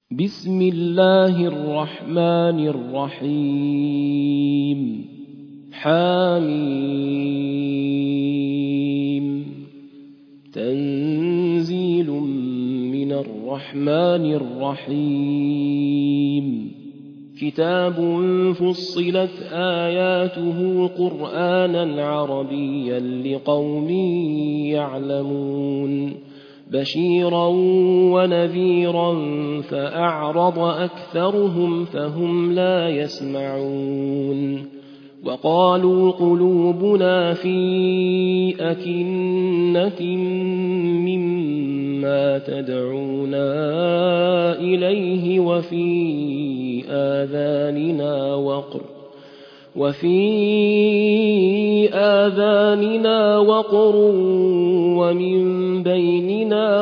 بسم الله الرحمن الرحيم حميم تنزيل من الرحمن الرحيم كتاب فصلت آياته قرآنا عربيا لقوم يعلمون بشيرا ونذيرا فأعرض أكثرهم فهم لا يسمعون وقالوا قلوبنا في أكنة مما تدعونا إليه وفي آذاننا وقر ومن بيننا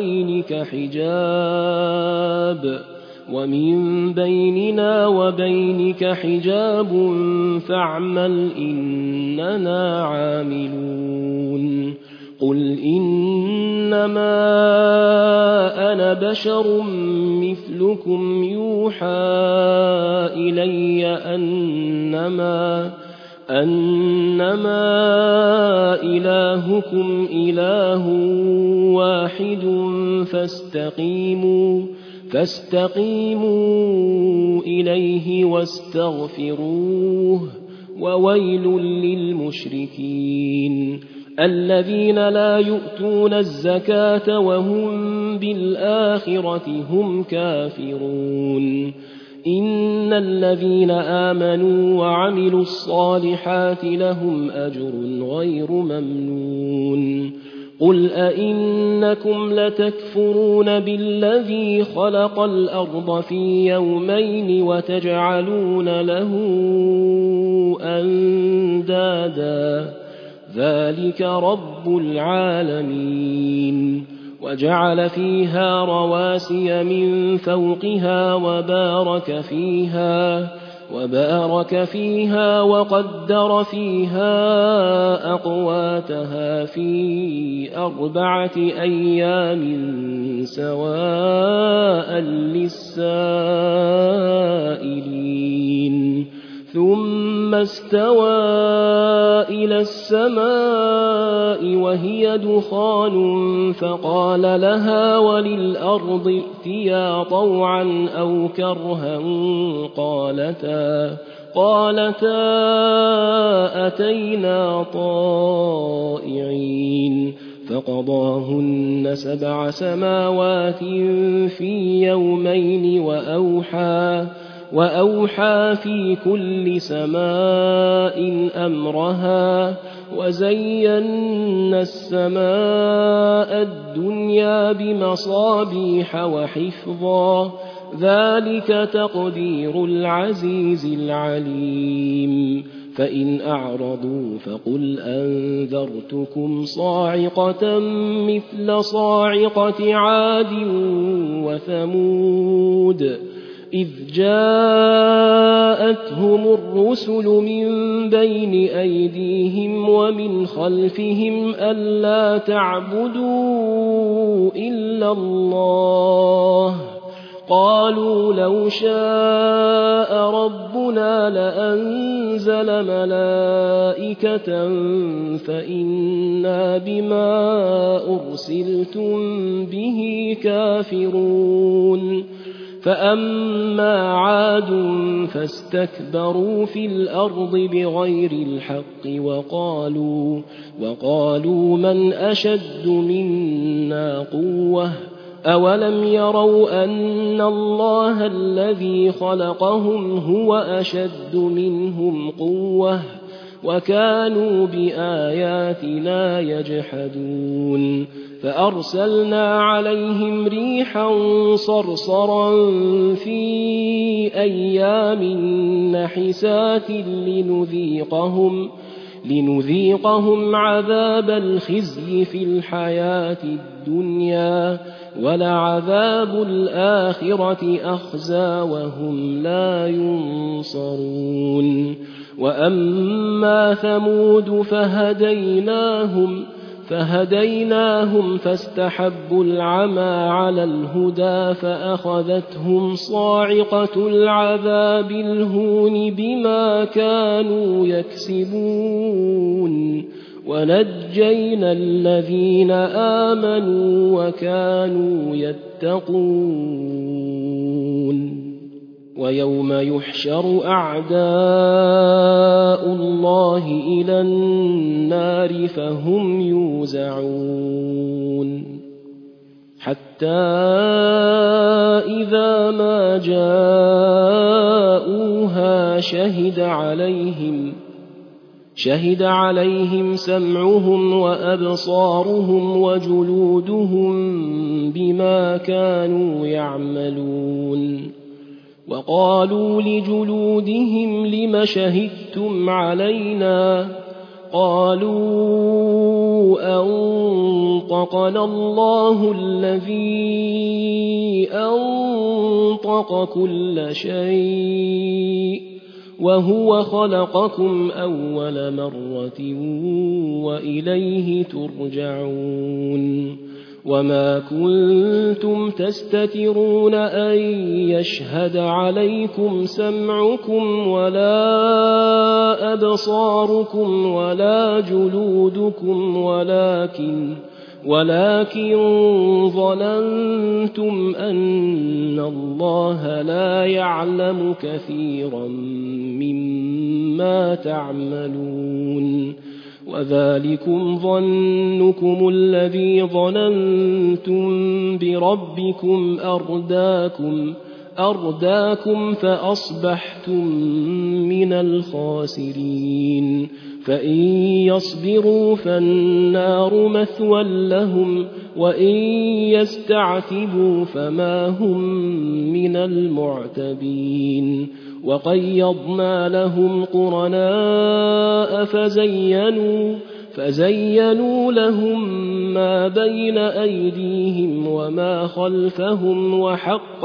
وبينك حجاب فاعمل إننا عاملون قل إنما أنا بشر مثلكم يوحى إلي أنما إلهكم إله واحد فاستقيموا إليه واستغفروه وويل للمشركين الذين لا يؤتون الزكاة وهم بالآخرة هم كافرون إن الذين آمنوا وعملوا الصالحات لهم أجر غير ممنون قل أئنكم لتكفرون بالذي خلق الأرض في يومين وتجعلون له أندادا ذلك رب العالمين وجعل فيها رواسي من فوقها وبارك فيها وقدر فيها أقواتها في 4 أيام سواء للسائلين ثم استوى إلى السماء وهي دخان فقال لها وللأرض ائتيا طوعا أو كرها قالتا أتينا طائعين فقضاهن 7 سماوات في يومين وأوحى في كل سماء أمرها وزينا السماء الدنيا بمصابيح وحفظا ذلك تقدير العزيز العليم فإن أعرضوا فقل أنذرتكم صاعقة مثل صاعقة عاد وثمود إذ جاءتهم الرسل من بين أيديهم ومن خلفهم ألا تعبدوا إلا الله قالوا لو شاء ربنا لأنزل ملائكة فإنا بما أرسلتم به كافرون فأما عاد فاستكبروا في الأرض بغير الحق وقالوا من أشد منا قوة أولم يروا أن الله الذي خلقهم هو أشد منهم قوة وكانوا بآياتنا يجحدون فأرسلنا عليهم ريحا صرصرا في أيام نحسات لنذيقهم عذاب الخزي في الحياة الدنيا ولعذاب الآخرة أخزى وهم لا ينصرون وأما ثمود فهديناهم فاستحبوا العمى على الهدى فأخذتهم صاعقة العذاب الهون بما كانوا يكسبون ونجينا الذين آمنوا وكانوا يتقون ويوم يحشر أعداء الله إلى النار فهم يوزعون حتى إذا ما جاءوها شهد عليهم سمعهم وأبصارهم وجلودهم بما كانوا يعملون وقالوا لجلودهم لم شهدتم علينا قالوا أنطقنا الله الذي أنطق كل شيء وهو خلقكم أول مرة وإليه ترجعون وما كنتم تستترون أن يشهد عليكم سمعكم ولا أبصاركم ولا جلودكم ولكن ظننتم أن الله لا يعلم كثيرا مما تعملون وذلكم ظنكم الذي ظننتم بربكم أرداكم فأصبحتم من الخاسرين فإن يصبروا فالنار مثوى لهم وإن يستعتبوا فما هم من المعتبين وقيضنا لهم قرناء فزينوا لهم ما بين أيديهم وما خلفهم وحق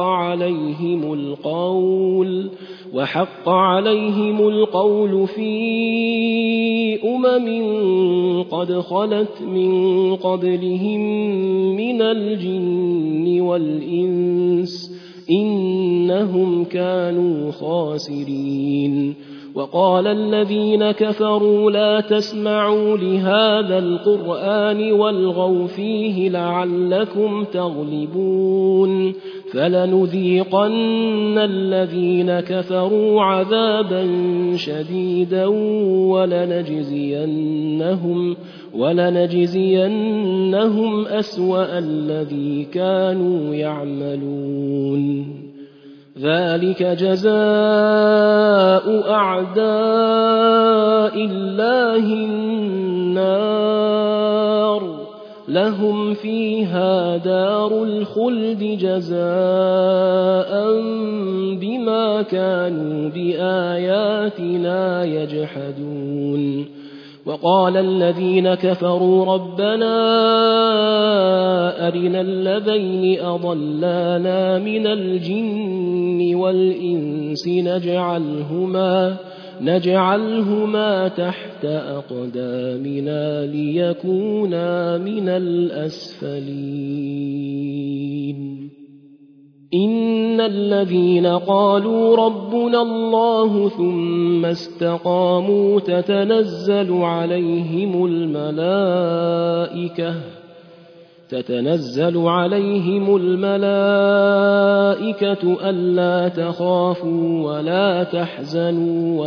عليهم القول في قد خلت من قبلهم من الجن والإنس إنهم كانوا خاسرين وقال الذين كفروا لا تسمعوا لهذا القرآن والغوا فيه لعلكم تغلبون فلنذيقن الذين كفروا عذابا شديدا ولنجزينهم أسوأ الذي كانوا يعملون ذلك جزاء أعداء الله النار لهم فيها دار الخلد جزاء بما كانوا بآياتنا يجحدون وقال الذين كفروا ربنا أرنا الذين أضلانا من الجن والإنس نجعلهما تحت أقدامنا ليكونا من الأسفلين إن الذين قالوا ربنا الله ثم استقاموا تتنزل عليهم الملائكة ألا تخافوا ولا تحزنوا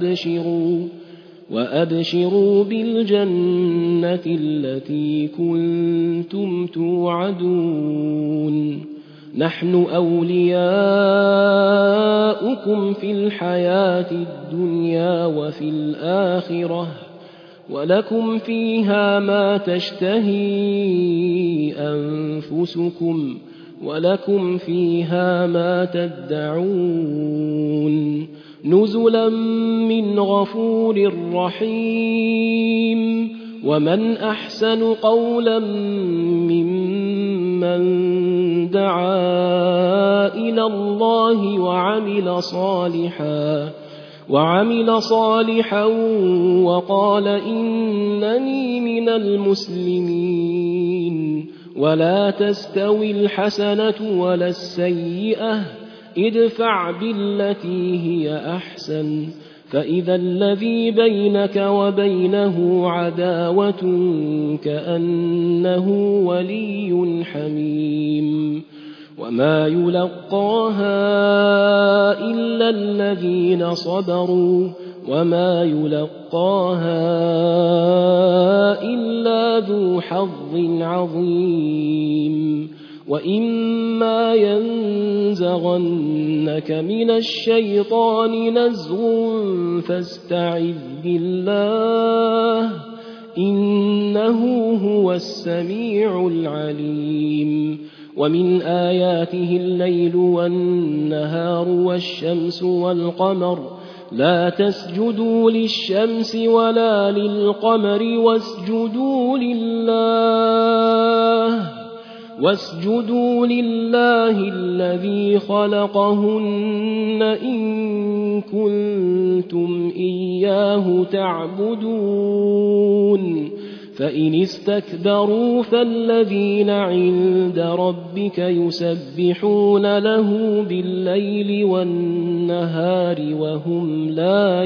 وأبشروا بالجنة التي كنتم توعدون نحن أولياؤكم في الحياة الدنيا وفي الآخرة ولكم فيها ما تشتهي أنفسكم ولكم فيها ما تدعون نزلا من غفور رحيم ومن أحسن قولا ممن دعا إلى الله وعمل صالحا وقال إنني من المسلمين ولا تستوي الحسنة ولا السيئة ادفع بالتي هي أحسن فإذا الذي بينك وبينه عداوة كأنه ولي حميم وما يلقاها إلا الذين صبروا وما يلقاها إلا ذو حظ عظيم وإما ينزغنك من الشيطان نزغ فاستعذ بالله إنه هو السميع العليم ومن آياته الليل والنهار والشمس والقمر لا تسجدوا للشمس ولا للقمر واسجدوا لله الذي خلقهن إن كنتم إياه تعبدون فإن استكبروا فالذين عند ربك يسبحون له بالليل والنهار وهم لا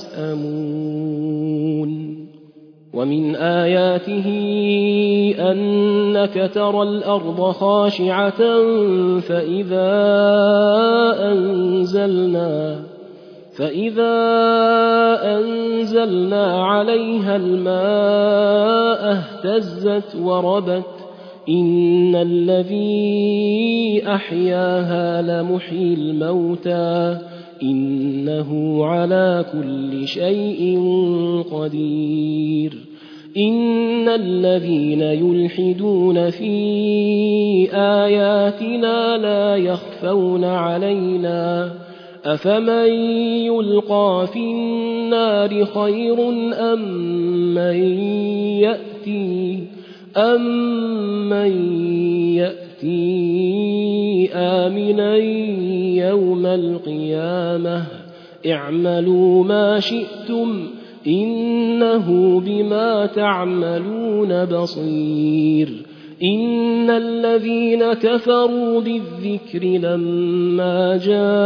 يسأمون ومن آياته أنك ترى الأرض خاشعة فإذا أنزلنا عليها الماء اهتزت وربت إن الذي أحياها لمحيي الموتى إنه على كل شيء قدير إن الذين يلحدون في آياتنا لا يخفون علينا أفمن يلقى في النار خير أم من يأتي آمنا يوم القيامة اعملوا ما شئتم إنه بما تعملون بصير إن الذين كفروا بالذكر لما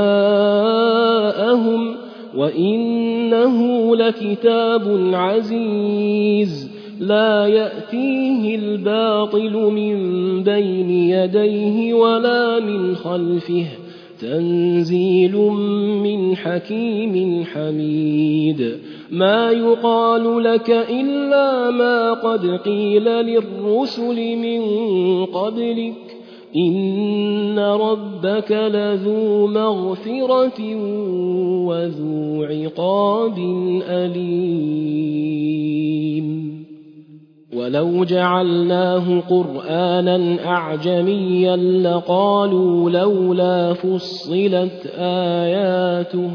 جاءهم وإنه لكتاب عزيز لا يأتيه الباطل من بين يديه ولا من خلفه تنزيل من حكيم حميد ما يقال لك إلا ما قد قيل للرسل من قبلك إن ربك لذو مغفرة وذو عقاب أليم ولو جعلناه قرآنا أعجميا لقالوا لولا فصلت آياته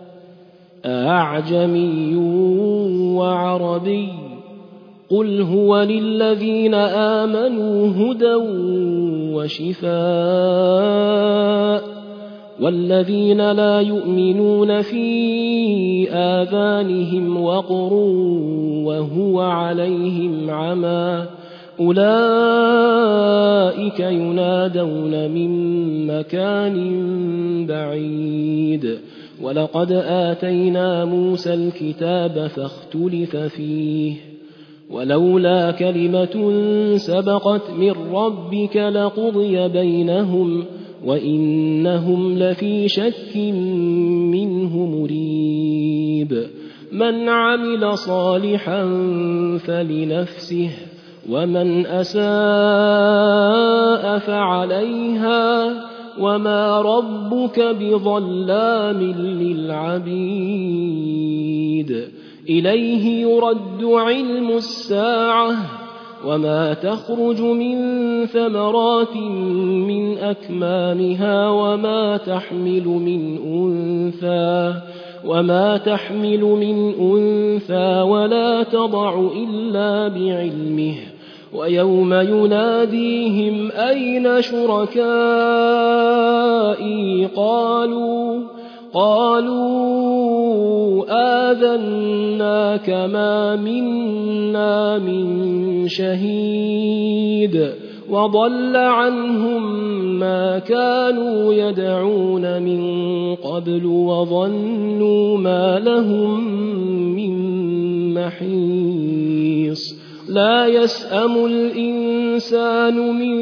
أعجمي وعربي قل هو للذين آمنوا هدى وشفاء والذين لا يؤمنون في آذانهم وقر وهو عليهم عمى أولئك ينادون من مكان بعيد ولقد آتينا موسى الكتاب فاختلف فيه ولولا كلمة سبقت من ربك لقضي بينهم وإنهم لفي شك منه مريب من عمل صالحا فلنفسه ومن أساء فعليها وما ربك بظلام للعبيد إليه يرد علم الساعة وما تخرج من ثمرات من أكمامها وما تحمل من أنثى ولا تضع إلا بعلمه ويوم يناديهم أين شركائي قالوا آذناك ما منا من شهيد وضل عنهم ما كانوا يدعون من قبل وظنوا ما لهم من محيص لا يسأم الإنسان من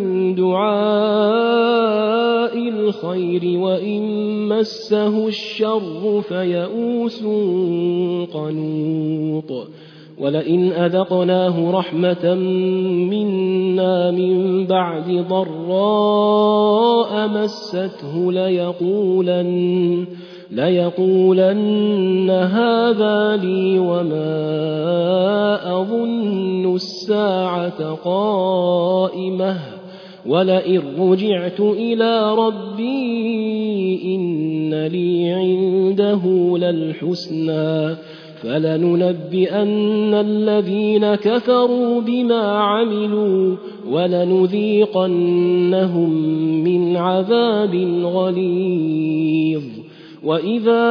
دعاء الخير وإن مسه الشر فيئوس قنوط ولئن أذقناه رحمة منا من بعد ضراء مسته ليقولن هذا لي وما أظن الساعة قائمة ولئن رجعت إلى ربي إن لي عنده للحسنى فلننبئن الذين كفروا بما عملوا ولنذيقنهم من عذاب غليظ وإذا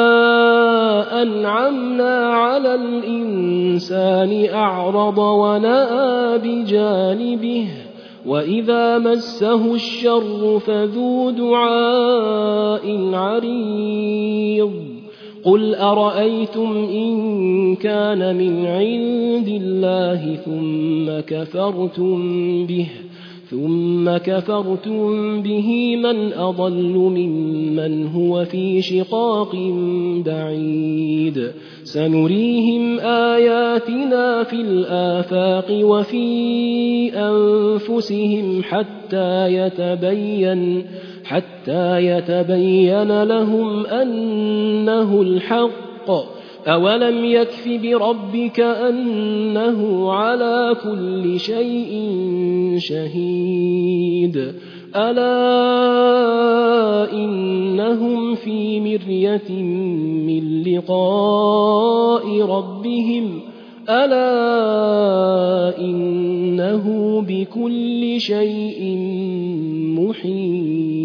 أنعمنا على الإنسان أعرض ونأى بجانبه وإذا مسه الشر فذو دعاء عريض قل أرأيتم إن كان من عند الله ثم كفرتم به من أضل ممن هو في شقاق بعيد سنريهم آياتنا في الآفاق وفي أنفسهم حتى يتبين لهم أنه الحق أولم يكف بربك أنه على كل شيء شهيد ألا إنهم في مرية من لقاء ربهم ألا إنه بكل شيء محيط